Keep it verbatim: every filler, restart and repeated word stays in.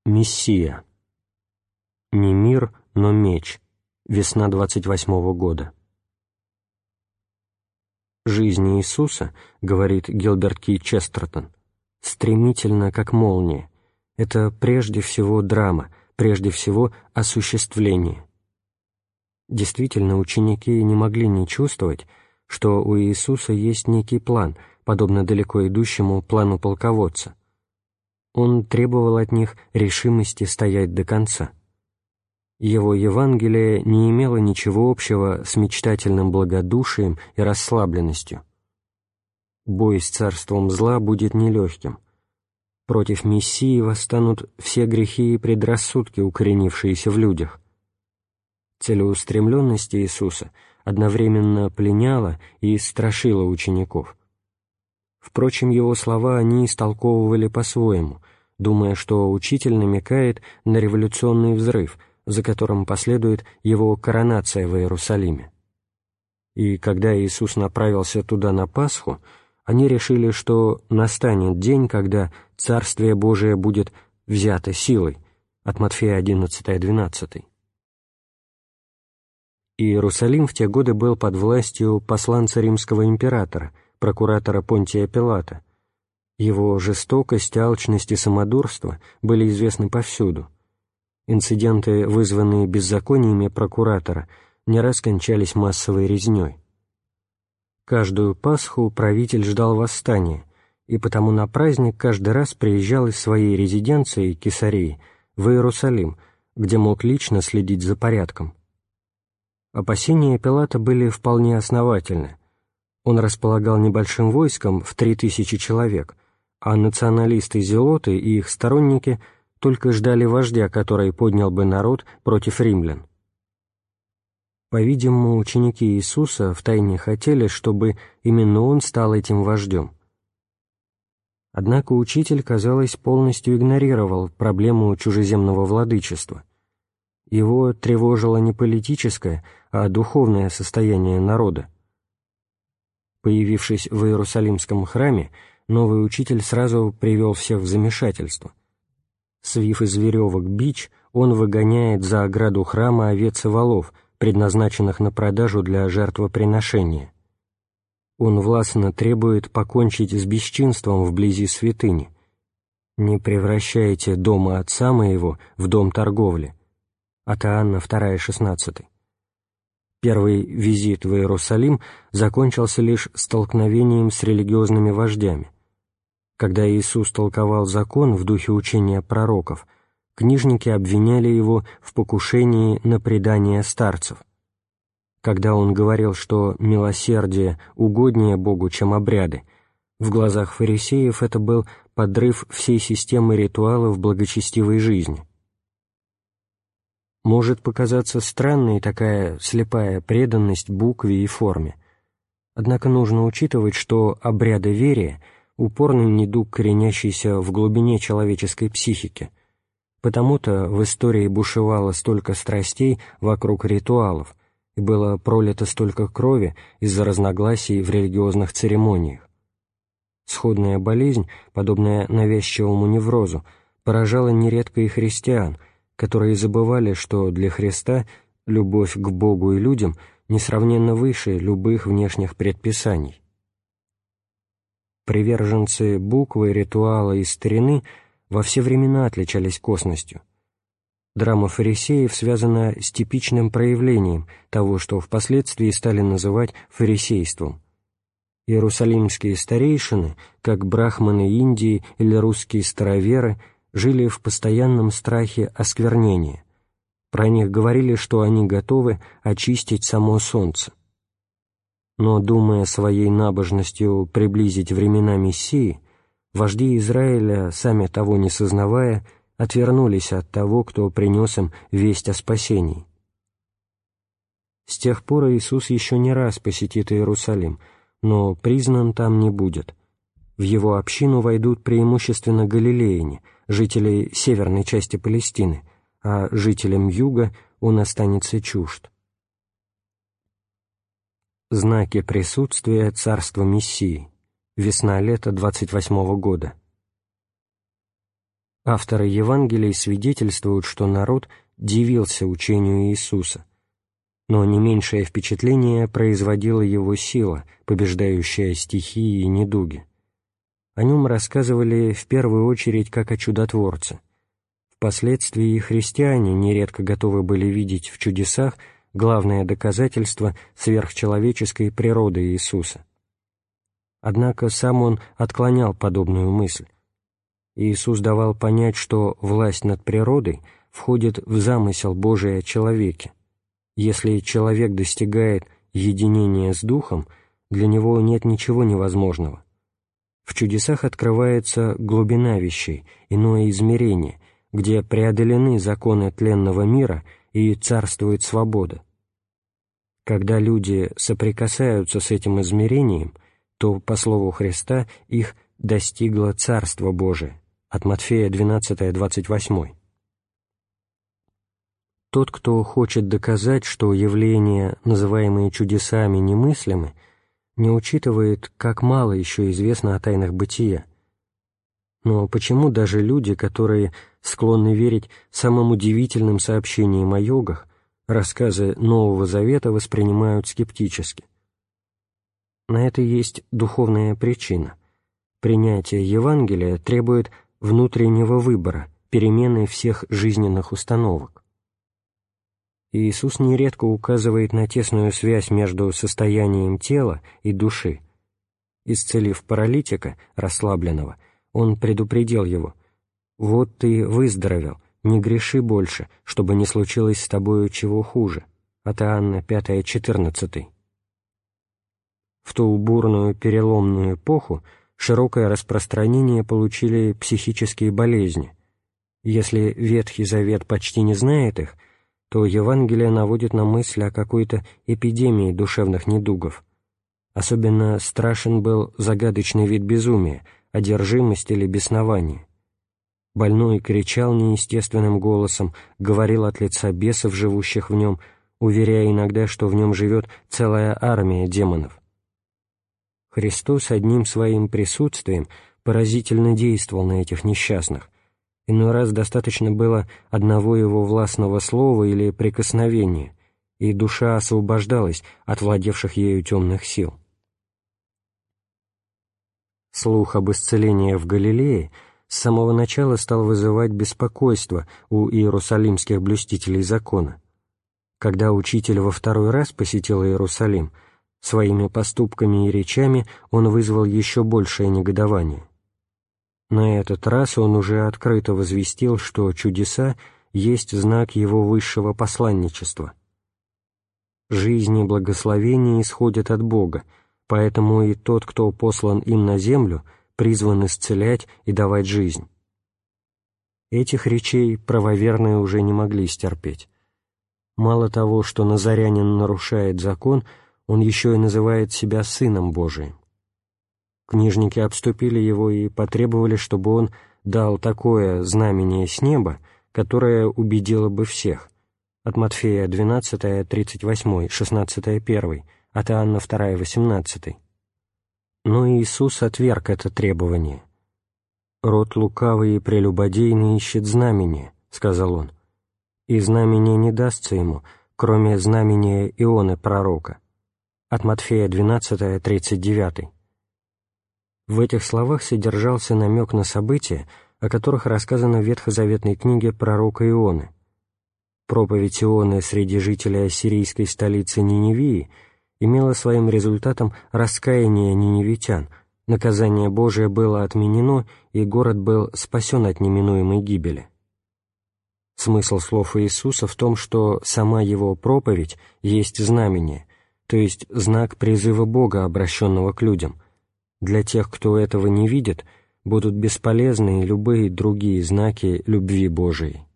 Мессия. Не мир, но меч. Весна двадцать восьмого года. Жизнь Иисуса, говорит Гилберт Кей Честертон, стремительно, как молния. Это прежде всего драма, прежде всего осуществление. Действительно, ученики не могли не чувствовать, что у Иисуса есть некий план, подобно далеко идущему плану полководца. Он требовал от них решимости стоять до конца. Его Евангелие не имело ничего общего с мечтательным благодушием и расслабленностью. Бой с царством зла будет нелегким. Против Мессии восстанут все грехи и предрассудки, укоренившиеся в людях. Целеустремленность Иисуса одновременно пленяла и страшила учеников. Впрочем, его слова они истолковывали по-своему, думая, что учитель намекает на революционный взрыв, за которым последует его коронация в Иерусалиме. И когда Иисус направился туда на Пасху, они решили, что настанет день, когда Царствие Божие будет взято силой, от Матфея одиннадцать двенадцать. Иерусалим в те годы был под властью посланца римского императора, прокуратора Понтия Пилата. Его жестокость, алчность и самодурство были известны повсюду. Инциденты, вызванные беззакониями прокуратора, не раз кончались массовой резнёй. Каждую Пасху правитель ждал восстания, и потому на праздник каждый раз приезжал из своей резиденции, Кесарии, в Иерусалим, где мог лично следить за порядком. Опасения Пилата были вполне основательны. Он располагал небольшим войском в три тысячи человек, а националисты-зелоты и их сторонники только ждали вождя, который поднял бы народ против римлян. По-видимому, ученики Иисуса втайне хотели, чтобы именно он стал этим вождем. Однако учитель, казалось, полностью игнорировал проблему чужеземного владычества. Его тревожило не политическое, а духовное состояние народа. Появившись в Иерусалимском храме, новый учитель сразу привел всех в замешательство. Свив из веревок бич, он выгоняет за ограду храма овец и волов, предназначенных на продажу для жертвоприношения. Он властно требует покончить с бесчинством вблизи святыни. «Не превращайте дома отца моего в дом торговли». От Иоанна два шестнадцать. Первый визит в Иерусалим закончился лишь столкновением с религиозными вождями. Когда Иисус толковал закон в духе учения пророков, книжники обвиняли его в покушении на предание старцев. Когда он говорил, что милосердие угоднее Богу, чем обряды, в глазах фарисеев это был подрыв всей системы ритуалов благочестивой жизни. Может показаться странной такая слепая преданность букве и форме. Однако нужно учитывать, что обрядоверие — упорный недуг, коренящийся в глубине человеческой психики. Потому-то в истории бушевало столько страстей вокруг ритуалов, и было пролито столько крови из-за разногласий в религиозных церемониях. Сходная болезнь, подобная навязчивому неврозу, поражала нередко и христиан, которые забывали, что для Христа любовь к Богу и людям несравненно выше любых внешних предписаний. Приверженцы буквы, ритуала и старины во все времена отличались косностью. Драма фарисеев связана с типичным проявлением того, что впоследствии стали называть фарисейством. Иерусалимские старейшины, как брахманы Индии или русские староверы, жили в постоянном страхе осквернения. Про них говорили, что они готовы очистить само солнце. Но, думая своей набожностью приблизить времена Мессии, вожди Израиля, сами того не сознавая, отвернулись от того, кто принес им весть о спасении. С тех пор Иисус еще не раз посетит Иерусалим, но признан там не будет. В его общину войдут преимущественно галилеяне, жители северной части Палестины, а жителям юга он останется чужд. Знаки присутствия царства Мессии. Весна-лето двадцать восьмого года. Авторы Евангелий свидетельствуют, что народ дивился учению Иисуса, но не меньшее впечатление производила его сила, побеждающая стихии и недуги. О нем рассказывали в первую очередь как о чудотворце. Впоследствии и христиане нередко готовы были видеть в чудесах главное доказательство сверхчеловеческой природы Иисуса. Однако сам он отклонял подобную мысль. Иисус давал понять, что власть над природой входит в замысел Божий о человеке. Если человек достигает единения с Духом, для него нет ничего невозможного. В чудесах открывается глубина вещей, иное измерение, где преодолены законы тленного мира и царствует свобода. Когда люди соприкасаются с этим измерением, то, по слову Христа, их достигло Царство Божие. От Матфея двенадцать, двадцать восемь. Тот, кто хочет доказать, что явления, называемые чудесами, немыслимы, не учитывает, как мало еще известно о тайнах бытия. Но почему даже люди, которые склонны верить самым удивительным сообщениям о йогах, рассказы Нового Завета воспринимают скептически? На это есть духовная причина. Принятие Евангелия требует внутреннего выбора, перемены всех жизненных установок. Иисус нередко указывает на тесную связь между состоянием тела и души. Исцелив паралитика, расслабленного, он предупредил его: «Вот ты выздоровел, не греши больше, чтобы не случилось с тобою чего хуже». От Иоанна пять, четырнадцать. В ту бурную переломную эпоху широкое распространение получили психические болезни. Если Ветхий Завет почти не знает их, то Евангелие наводит на мысль о какой-то эпидемии душевных недугов. Особенно страшен был загадочный вид безумия, одержимость или беснование. Больной кричал неестественным голосом, говорил от лица бесов, живущих в нем, уверяя иногда, что в нем живет целая армия демонов. Христос одним своим присутствием поразительно действовал на этих несчастных. Иной раз достаточно было одного его властного слова или прикосновения, и душа освобождалась от владевших ею темных сил. Слух об исцелении в Галилее с самого начала стал вызывать беспокойство у иерусалимских блюстителей закона. Когда учитель во второй раз посетил Иерусалим, своими поступками и речами он вызвал еще большее негодование. На этот раз он уже открыто возвестил, что чудеса есть знак его высшего посланничества. Жизнь и благословение исходят от Бога, поэтому и тот, кто послан им на землю, призван исцелять и давать жизнь. Этих речей правоверные уже не могли стерпеть. Мало того, что назарянин нарушает закон, он еще и называет себя Сыном Божиим. Книжники обступили его и потребовали, чтобы он дал такое знамение с неба, которое убедило бы всех. От Матфея двенадцать, тридцать восемь, шестнадцать, один, от Иоанна два, восемнадцать. Но Иисус отверг это требование. «Род лукавый и прелюбодейный ищет знамения», — сказал он, «и знамение не дастся ему, кроме знамения Ионы пророка». От Матфея двенадцать, тридцать девять. В этих словах содержался намек на события, о которых рассказано в ветхозаветной книге пророка Ионы. Проповедь Ионы среди жителей ассирийской столицы Ниневии имела своим результатом раскаяние ниневитян, наказание Божие было отменено, и город был спасен от неминуемой гибели. Смысл слов Иисуса в том, что сама его проповедь есть знамение, то есть знак призыва Бога, обращенного к людям. Для тех, кто этого не видит, будут бесполезны любые другие знаки любви Божией.